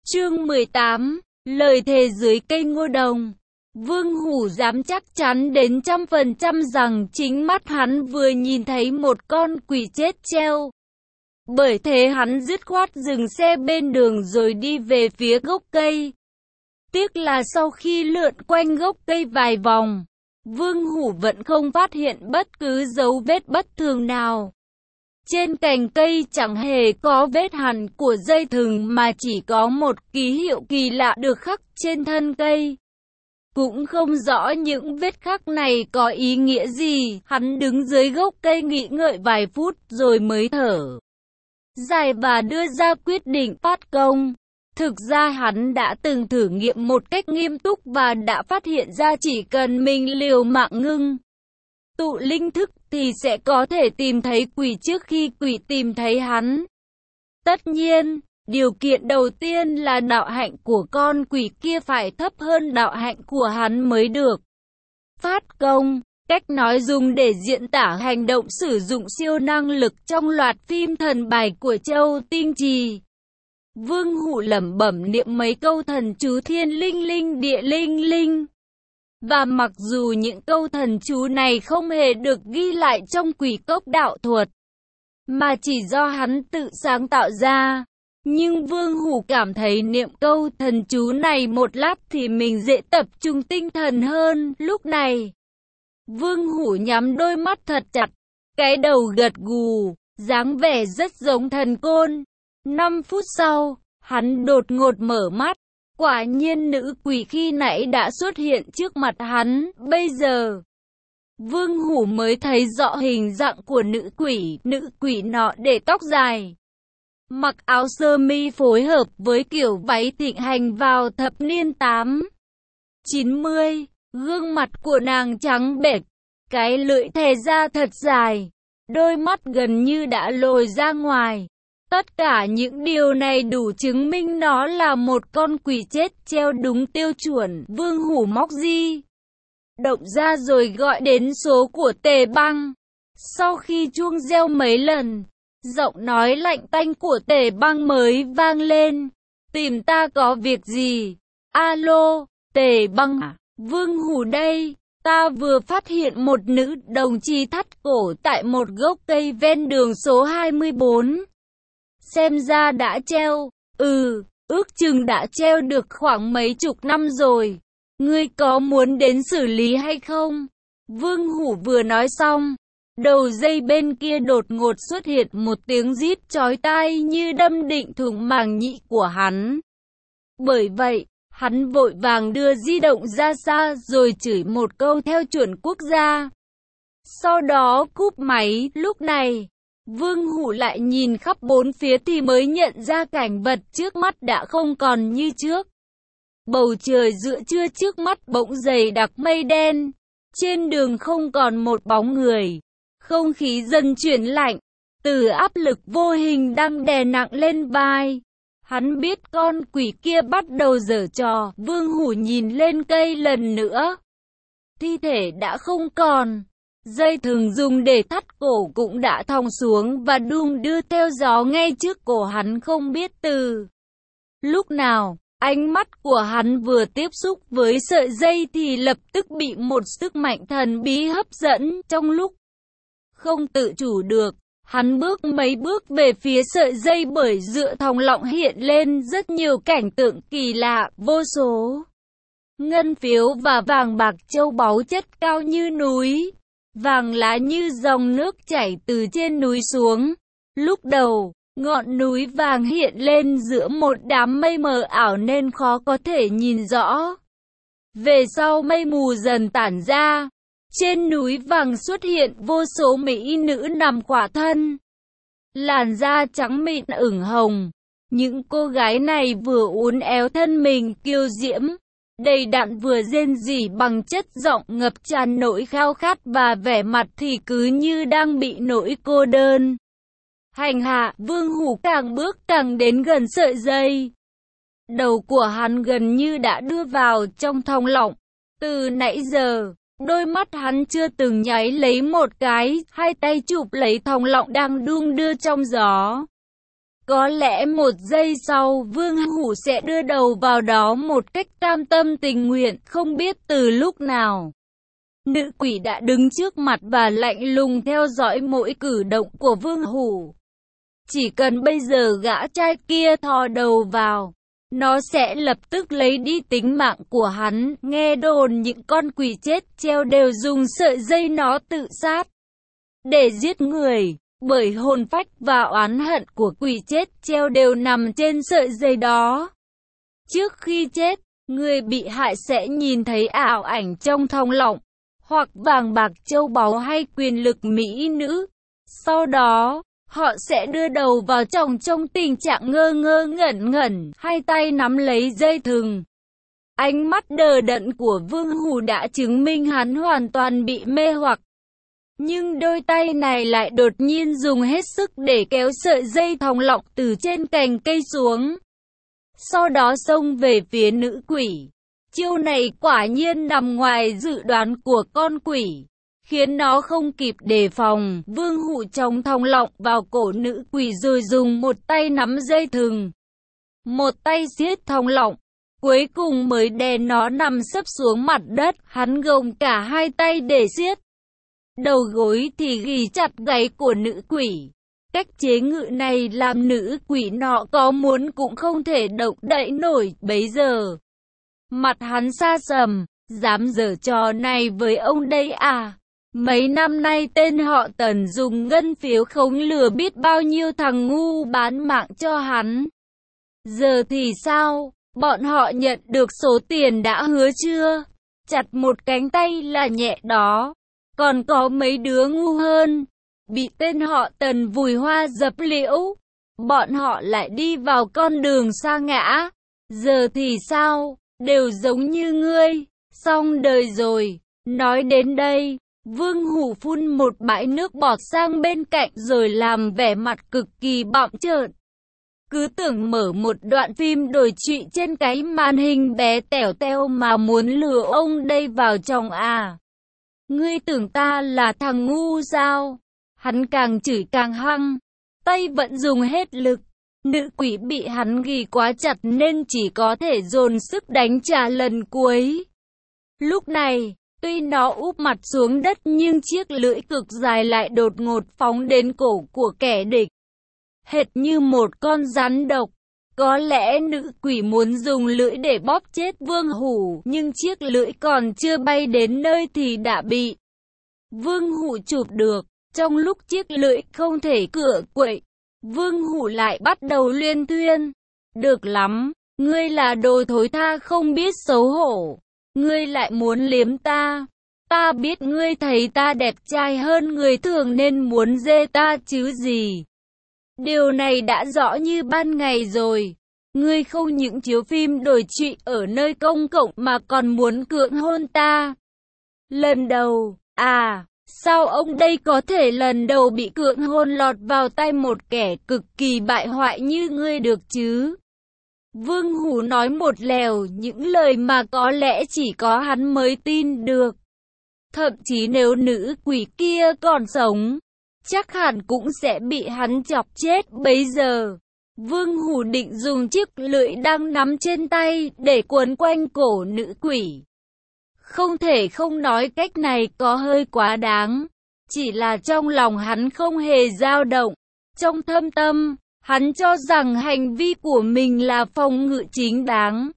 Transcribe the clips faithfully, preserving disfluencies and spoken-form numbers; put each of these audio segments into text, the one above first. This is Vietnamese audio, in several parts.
Chương mười tám, lời thề dưới cây ngô đồng. Vương Hủ dám chắc chắn đến trăm phần trăm rằng chính mắt hắn vừa nhìn thấy một con quỷ chết treo. Bởi thế hắn dứt khoát dừng xe bên đường rồi đi về phía gốc cây. Tiếc là sau khi lượn quanh gốc cây vài vòng, Vương Hủ vẫn không phát hiện bất cứ dấu vết bất thường nào. Trên cành cây chẳng hề có vết hằn của dây thừng mà chỉ có một ký hiệu kỳ lạ được khắc trên thân cây. Cũng không rõ những vết khắc này có ý nghĩa gì. Hắn đứng dưới gốc cây nghĩ ngợi vài phút rồi mới thở dài và đưa ra quyết định phát công. Thực ra hắn đã từng thử nghiệm một cách nghiêm túc và đã phát hiện ra chỉ cần mình liều mạng ngưng tụ linh thức thì sẽ có thể tìm thấy quỷ trước khi quỷ tìm thấy hắn. Tất nhiên, điều kiện đầu tiên là đạo hạnh của con quỷ kia phải thấp hơn đạo hạnh của hắn mới được. Phát công, cách nói dùng để diễn tả hành động sử dụng siêu năng lực trong loạt phim thần bài của Châu Tinh Trì. Vương Hủ lẩm bẩm niệm mấy câu thần chú thiên linh linh địa linh linh. Và mặc dù những câu thần chú này không hề được ghi lại trong quỷ cốc đạo thuật, mà chỉ do hắn tự sáng tạo ra, nhưng Vương Hủ cảm thấy niệm câu thần chú này một lát thì mình dễ tập trung tinh thần hơn. Lúc này, Vương Hủ nhắm đôi mắt thật chặt, cái đầu gật gù, dáng vẻ rất giống thần côn. Năm phút sau, hắn đột ngột mở mắt. Quả nhiên nữ quỷ khi nãy đã xuất hiện trước mặt hắn. Bây giờ, Vương Hủ mới thấy rõ hình dạng của nữ quỷ. Nữ quỷ nọ để tóc dài, mặc áo sơ mi phối hợp với kiểu váy thịnh hành vào thập niên tám chín mươi. Gương mặt của nàng trắng bệch, cái lưỡi thè ra thật dài, đôi mắt gần như đã lồi ra ngoài. Tất cả những điều này đủ chứng minh nó là một con quỷ chết treo đúng tiêu chuẩn. Vương Hủ móc di động ra rồi gọi đến số của Tề Băng. Sau khi chuông reo mấy lần, giọng nói lạnh tanh của Tề Băng mới vang lên. Tìm ta có việc gì? Alo, Tề Băng à? Vương Hủ đây. Ta vừa phát hiện một nữ đồng chi thắt cổ tại một gốc cây ven đường số hai mươi bốn. Xem ra đã treo, ừ, ước chừng đã treo được khoảng mấy chục năm rồi. Ngươi có muốn đến xử lý hay không? Vương Hủ vừa nói xong, đầu dây bên kia đột ngột xuất hiện một tiếng rít chói tai như đâm định thủng màng nhĩ của hắn. Bởi vậy, hắn vội vàng đưa di động ra xa rồi chửi một câu theo chuẩn quốc gia. Sau đó cúp máy. Lúc này, Vương Hủ lại nhìn khắp bốn phía thì mới nhận ra cảnh vật trước mắt đã không còn như trước. Bầu trời giữa trưa trước mắt bỗng dày đặc mây đen. Trên đường không còn một bóng người. Không khí dần chuyển lạnh. Từ áp lực vô hình đang đè nặng lên vai, hắn biết con quỷ kia bắt đầu giở trò. Vương Hủ nhìn lên cây lần nữa. Thi thể đã không còn. Dây thừng dùng để thắt cổ cũng đã thòng xuống và đung đưa theo gió ngay trước cổ hắn. Không biết từ lúc nào, ánh mắt của hắn vừa tiếp xúc với sợi dây thì lập tức bị một sức mạnh thần bí hấp dẫn. Trong lúc không tự chủ được, hắn bước mấy bước về phía sợi dây, bởi giữa thòng lọng hiện lên rất nhiều cảnh tượng kỳ lạ, vô số ngân phiếu và vàng bạc châu báu chất cao như núi. Vàng lá như dòng nước chảy từ trên núi xuống. Lúc đầu, ngọn núi vàng hiện lên giữa một đám mây mờ ảo nên khó có thể nhìn rõ. Về sau mây mù dần tản ra. Trên núi vàng xuất hiện vô số mỹ nữ nằm khỏa thân, làn da trắng mịn ửng hồng. Những cô gái này vừa uốn éo thân mình kiêu diễm, đầy đặn, vừa rên rỉ bằng chất giọng ngập tràn nỗi khao khát, và vẻ mặt thì cứ như đang bị nỗi cô đơn hành hạ. Vương Hủ càng bước càng đến gần sợi dây. Đầu của hắn gần như đã đưa vào trong thòng lọng. Từ nãy giờ, đôi mắt hắn chưa từng nháy lấy một cái. Hai tay chụp lấy thòng lọng đang đung đưa trong gió. Có lẽ một giây sau Vương Hủ sẽ đưa đầu vào đó một cách cam tâm tình nguyện, không biết từ lúc nào. Nữ quỷ đã đứng trước mặt và lạnh lùng theo dõi mỗi cử động của Vương Hủ. Chỉ cần bây giờ gã trai kia thò đầu vào, nó sẽ lập tức lấy đi tính mạng của hắn. Nghe đồn những con quỷ chết treo đều dùng sợi dây nó tự sát để giết người, bởi hồn phách và oán hận của quỷ chết treo đều nằm trên sợi dây đó. Trước khi chết, người bị hại sẽ nhìn thấy ảo ảnh trong thòng lọng, hoặc vàng bạc châu báu hay quyền lực mỹ nữ. Sau đó, họ sẽ đưa đầu vào chồng trong tình trạng ngơ ngơ ngẩn ngẩn, hai tay nắm lấy dây thừng. Ánh mắt đờ đẫn của Vương Hủ đã chứng minh hắn hoàn toàn bị mê hoặc. Nhưng đôi tay này lại đột nhiên dùng hết sức để kéo sợi dây thòng lọng từ trên cành cây xuống. Sau đó xông về phía nữ quỷ. Chiêu này quả nhiên nằm ngoài dự đoán của con quỷ, khiến nó không kịp đề phòng. Vương Hủ chống thòng lọng vào cổ nữ quỷ rồi dùng một tay nắm dây thừng, một tay siết thòng lọng, cuối cùng mới đè nó nằm sấp xuống mặt đất. Hắn gồng cả hai tay để siết, đầu gối thì ghì chặt gáy của nữ quỷ. Cách chế ngự này làm nữ quỷ nọ có muốn cũng không thể động đậy nổi. Bấy giờ, mặt hắn xa sầm, dám giở trò này với ông đây à? Mấy năm nay tên họ Tần dùng ngân phiếu khống lừa biết bao nhiêu thằng ngu bán mạng cho hắn. Giờ thì sao? Bọn họ nhận được số tiền đã hứa chưa? Chặt một cánh tay là nhẹ đó. Còn có mấy đứa ngu hơn, bị tên họ Tần vùi hoa dập liễu. Bọn họ lại đi vào con đường sa ngã. Giờ thì sao? Đều giống như ngươi. Xong đời rồi. Nói đến đây, Vương Hủ phun một bãi nước bọt sang bên cạnh rồi làm vẻ mặt cực kỳ bặm trợn. Cứ tưởng mở một đoạn phim đồi trụy trên cái màn hình bé tẻo teo mà muốn lừa ông đây vào trong à? Ngươi tưởng ta là thằng ngu sao? Hắn càng chửi càng hăng, tay vẫn dùng hết lực. Nữ quỷ bị hắn ghì quá chặt nên chỉ có thể dồn sức đánh trả lần cuối. Lúc này, tuy nó úp mặt xuống đất nhưng chiếc lưỡi cực dài lại đột ngột phóng đến cổ của kẻ địch, hệt như một con rắn độc. Có lẽ nữ quỷ muốn dùng lưỡi để bóp chết Vương Hủ, nhưng chiếc lưỡi còn chưa bay đến nơi thì đã bị Vương Hủ chụp được. Trong lúc chiếc lưỡi không thể cựa quậy, Vương Hủ lại bắt đầu luyên thuyên. Được lắm, ngươi là đồ thối tha không biết xấu hổ. Ngươi lại muốn liếm ta. Ta biết ngươi thấy ta đẹp trai hơn người thường nên muốn dê ta chứ gì. Điều này đã rõ như ban ngày rồi. Ngươi không những chiếu phim đồi trụy ở nơi công cộng mà còn muốn cưỡng hôn ta. Lần đầu, à, sao ông đây có thể lần đầu bị cưỡng hôn lọt vào tay một kẻ cực kỳ bại hoại như ngươi được chứ? Vương Hủ nói một lèo những lời mà có lẽ chỉ có hắn mới tin được. Thậm chí nếu nữ quỷ kia còn sống, chắc hẳn cũng sẽ bị hắn chọc chết. Bấy giờ, Vương Hủ định dùng chiếc lưỡi đang nắm trên tay để quấn quanh cổ nữ quỷ. Không thể không nói cách này có hơi quá đáng. Chỉ là trong lòng hắn không hề dao động. Trong thâm tâm, hắn cho rằng hành vi của mình là phòng ngự chính đáng.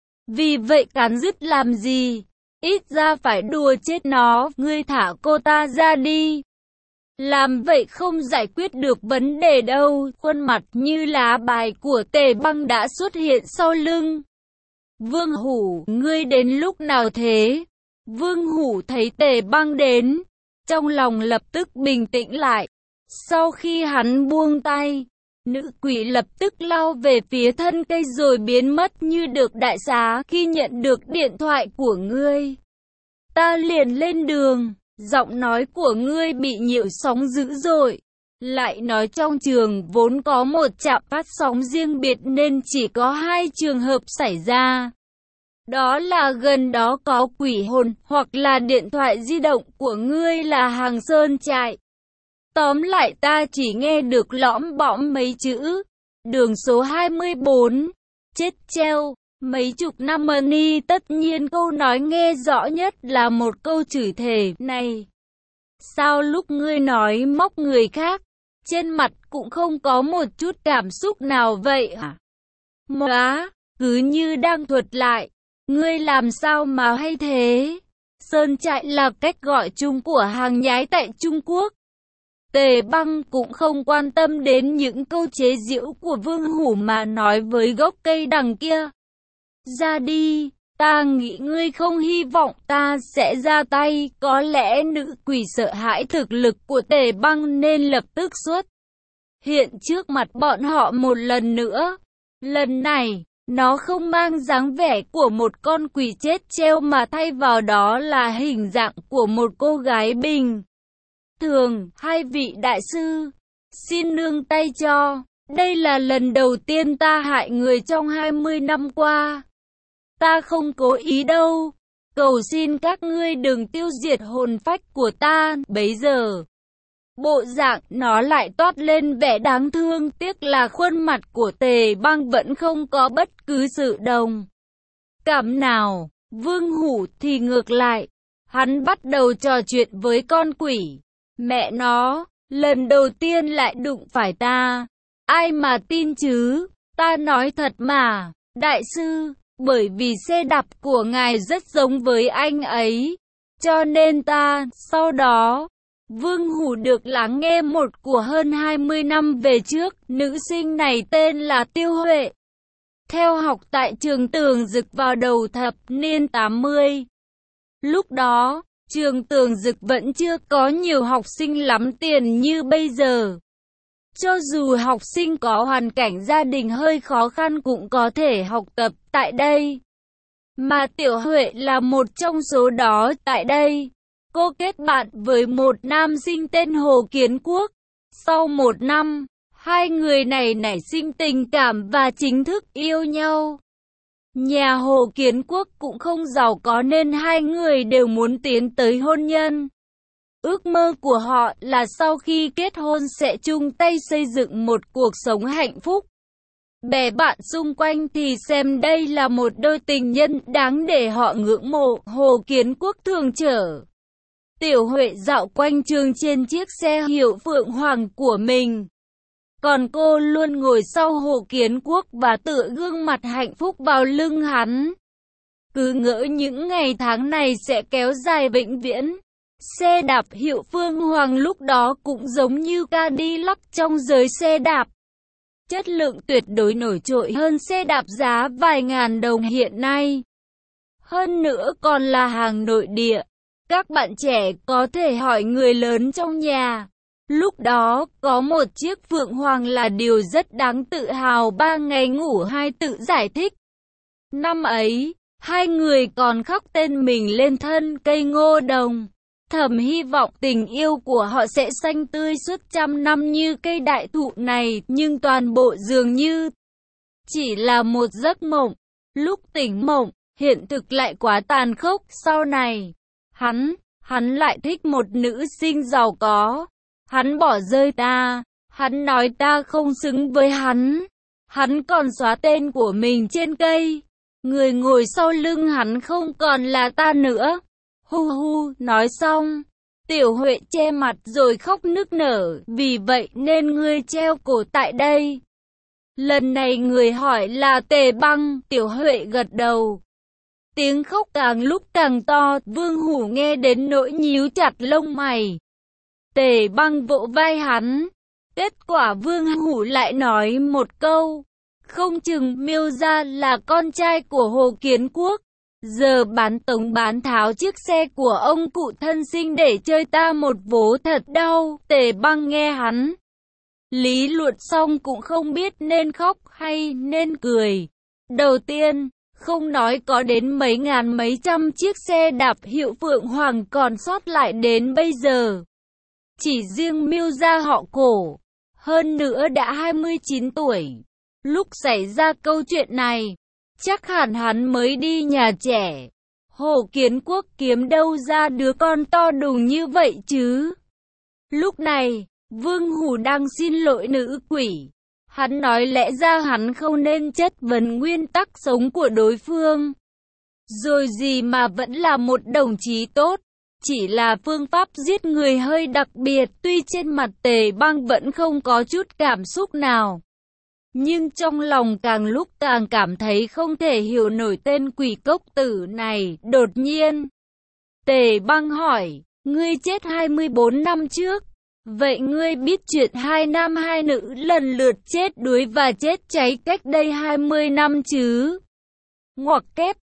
Vì vậy cắn rứt làm gì? Ít ra phải đùa chết nó. Ngươi thả cô ta ra đi. Làm vậy không giải quyết được vấn đề đâu. Khuôn mặt như lá bài của Tề Băng đã xuất hiện sau lưng Vương Hủ. Ngươi đến lúc nào thế? Vương Hủ thấy Tề Băng đến, trong lòng lập tức bình tĩnh lại. Sau khi hắn buông tay, nữ quỷ lập tức lao về phía thân cây rồi biến mất như được đại xá. Khi nhận được điện thoại của ngươi, ta liền lên đường. Giọng nói của ngươi bị nhiễu sóng dữ dội. Lại nói trong trường vốn có một trạm phát sóng riêng biệt nên chỉ có hai trường hợp xảy ra. Đó là gần đó có quỷ hồn, hoặc là điện thoại di động của ngươi là hàng sơn trại. Tóm lại ta chỉ nghe được lõm bõm mấy chữ. Đường số hai mươi bốn. Chết treo. Mấy chục năm money, tất nhiên câu nói nghe rõ nhất là một câu chửi thề. Này, sao lúc ngươi nói móc người khác, trên mặt cũng không có một chút cảm xúc nào vậy hả? Móa, cứ như đang thuật lại. Ngươi làm sao mà hay thế? Sơn trại là cách gọi chung của hàng nhái tại Trung Quốc. Tề Băng cũng không quan tâm đến những câu chế giễu của Vương Hủ mà nói với gốc cây đằng kia. Ra đi, ta nghĩ ngươi không hy vọng ta sẽ ra tay. Có lẽ nữ quỷ sợ hãi thực lực của Tề Băng nên lập tức xuất hiện trước mặt bọn họ một lần nữa. Lần này, nó không mang dáng vẻ của một con quỷ chết treo mà thay vào đó là hình dạng của một cô gái bình thường. Hai vị đại sư, xin nương tay cho. Đây là lần đầu tiên ta hại người trong hai mươi năm qua. Ta không cố ý đâu. Cầu xin các ngươi đừng tiêu diệt hồn phách của ta. Bấy giờ, bộ dạng nó lại toát lên vẻ đáng thương. Tiếc là khuôn mặt của Tề Băng vẫn không có bất cứ sự đồng cảm nào. Vương Hủ thì ngược lại. Hắn bắt đầu trò chuyện với con quỷ. Mẹ nó, lần đầu tiên lại đụng phải ta. Ai mà tin chứ? Ta nói thật mà, đại sư, bởi vì xe đạp của ngài rất giống với anh ấy. Cho nên ta, sau đó, Vương Hủ được lắng nghe một của hơn hai mươi năm về trước. Nữ sinh này tên là Tiêu Huệ. Theo học tại trường Tường Dực vào đầu thập niên tám mươi. Lúc đó, trường Tường Dực vẫn chưa có nhiều học sinh lắm tiền như bây giờ. Cho dù học sinh có hoàn cảnh gia đình hơi khó khăn cũng có thể học tập tại đây. Mà Tiểu Huệ là một trong số đó tại đây. Cô kết bạn với một nam sinh tên Hồ Kiến Quốc. Sau một năm, hai người này nảy sinh tình cảm và chính thức yêu nhau. Nhà Hồ Kiến Quốc cũng không giàu có nên hai người đều muốn tiến tới hôn nhân. Ước mơ của họ là sau khi kết hôn sẽ chung tay xây dựng một cuộc sống hạnh phúc. Bè bạn xung quanh thì xem đây là một đôi tình nhân đáng để họ ngưỡng mộ. Hồ Kiến Quốc thường chở Tiểu Huệ dạo quanh trường trên chiếc xe hiệu Phượng Hoàng của mình. Còn cô luôn ngồi sau Hồ Kiến Quốc và tựa gương mặt hạnh phúc vào lưng hắn. Cứ ngỡ những ngày tháng này sẽ kéo dài vĩnh viễn. Xe đạp hiệu Phương Hoàng lúc đó cũng giống như Cadillac trong giới xe đạp. Chất lượng tuyệt đối nổi trội hơn xe đạp giá vài ngàn đồng hiện nay. Hơn nữa còn là hàng nội địa. Các bạn trẻ có thể hỏi người lớn trong nhà. Lúc đó, có một chiếc Phượng Hoàng là điều rất đáng tự hào. Ba ngày ngủ hai tự giải thích. Năm ấy, hai người còn khắc tên mình lên thân cây ngô đồng. Thầm hy vọng tình yêu của họ sẽ xanh tươi suốt trăm năm như cây đại thụ này, nhưng toàn bộ dường như chỉ là một giấc mộng. Lúc tỉnh mộng, hiện thực lại quá tàn khốc. Sau này, hắn, hắn lại thích một nữ sinh giàu có. Hắn bỏ rơi ta, hắn nói ta không xứng với hắn. Hắn còn xóa tên của mình trên cây. Người ngồi sau lưng hắn không còn là ta nữa. Hu hu, nói xong, Tiểu Huệ che mặt rồi khóc nức nở. Vì vậy nên ngươi treo cổ tại đây. Lần này người hỏi là Tề Băng. Tiểu Huệ gật đầu. Tiếng khóc càng lúc càng to. Vương Hủ nghe đến nỗi nhíu chặt lông mày. Tề Băng vỗ vai hắn. Kết quả Vương Hủ lại nói một câu. Không chừng Miêu gia là con trai của Hồ Kiến Quốc. Giờ bán tống bán tháo chiếc xe của ông cụ thân sinh để chơi ta một vố thật đau. Tề Băng nghe hắn lý luận xong cũng không biết nên khóc hay nên cười. Đầu tiên, không nói có đến mấy ngàn mấy trăm chiếc xe đạp hiệu Phượng Hoàng còn sót lại đến bây giờ. Chỉ riêng Miêu gia họ Cổ, hơn nữa đã hai mươi chín tuổi. Lúc xảy ra câu chuyện này, chắc hẳn hắn mới đi nhà trẻ. Hồ Kiến Quốc kiếm đâu ra đứa con to đùng như vậy chứ? Lúc này, Vương Hủ đang xin lỗi nữ quỷ. Hắn nói lẽ ra hắn không nên chất vấn nguyên tắc sống của đối phương. Rồi gì mà vẫn là một đồng chí tốt. Chỉ là phương pháp giết người hơi đặc biệt, tuy trên mặt Tề Băng vẫn không có chút cảm xúc nào. Nhưng trong lòng càng lúc càng cảm thấy không thể hiểu nổi tên quỷ cốc tử này. Đột nhiên, Tề Băng hỏi, ngươi chết hai mươi bốn năm trước. Vậy ngươi biết chuyện hai nam hai nữ lần lượt chết đuối và chết cháy cách đây hai mươi năm chứ? Ngoặc kép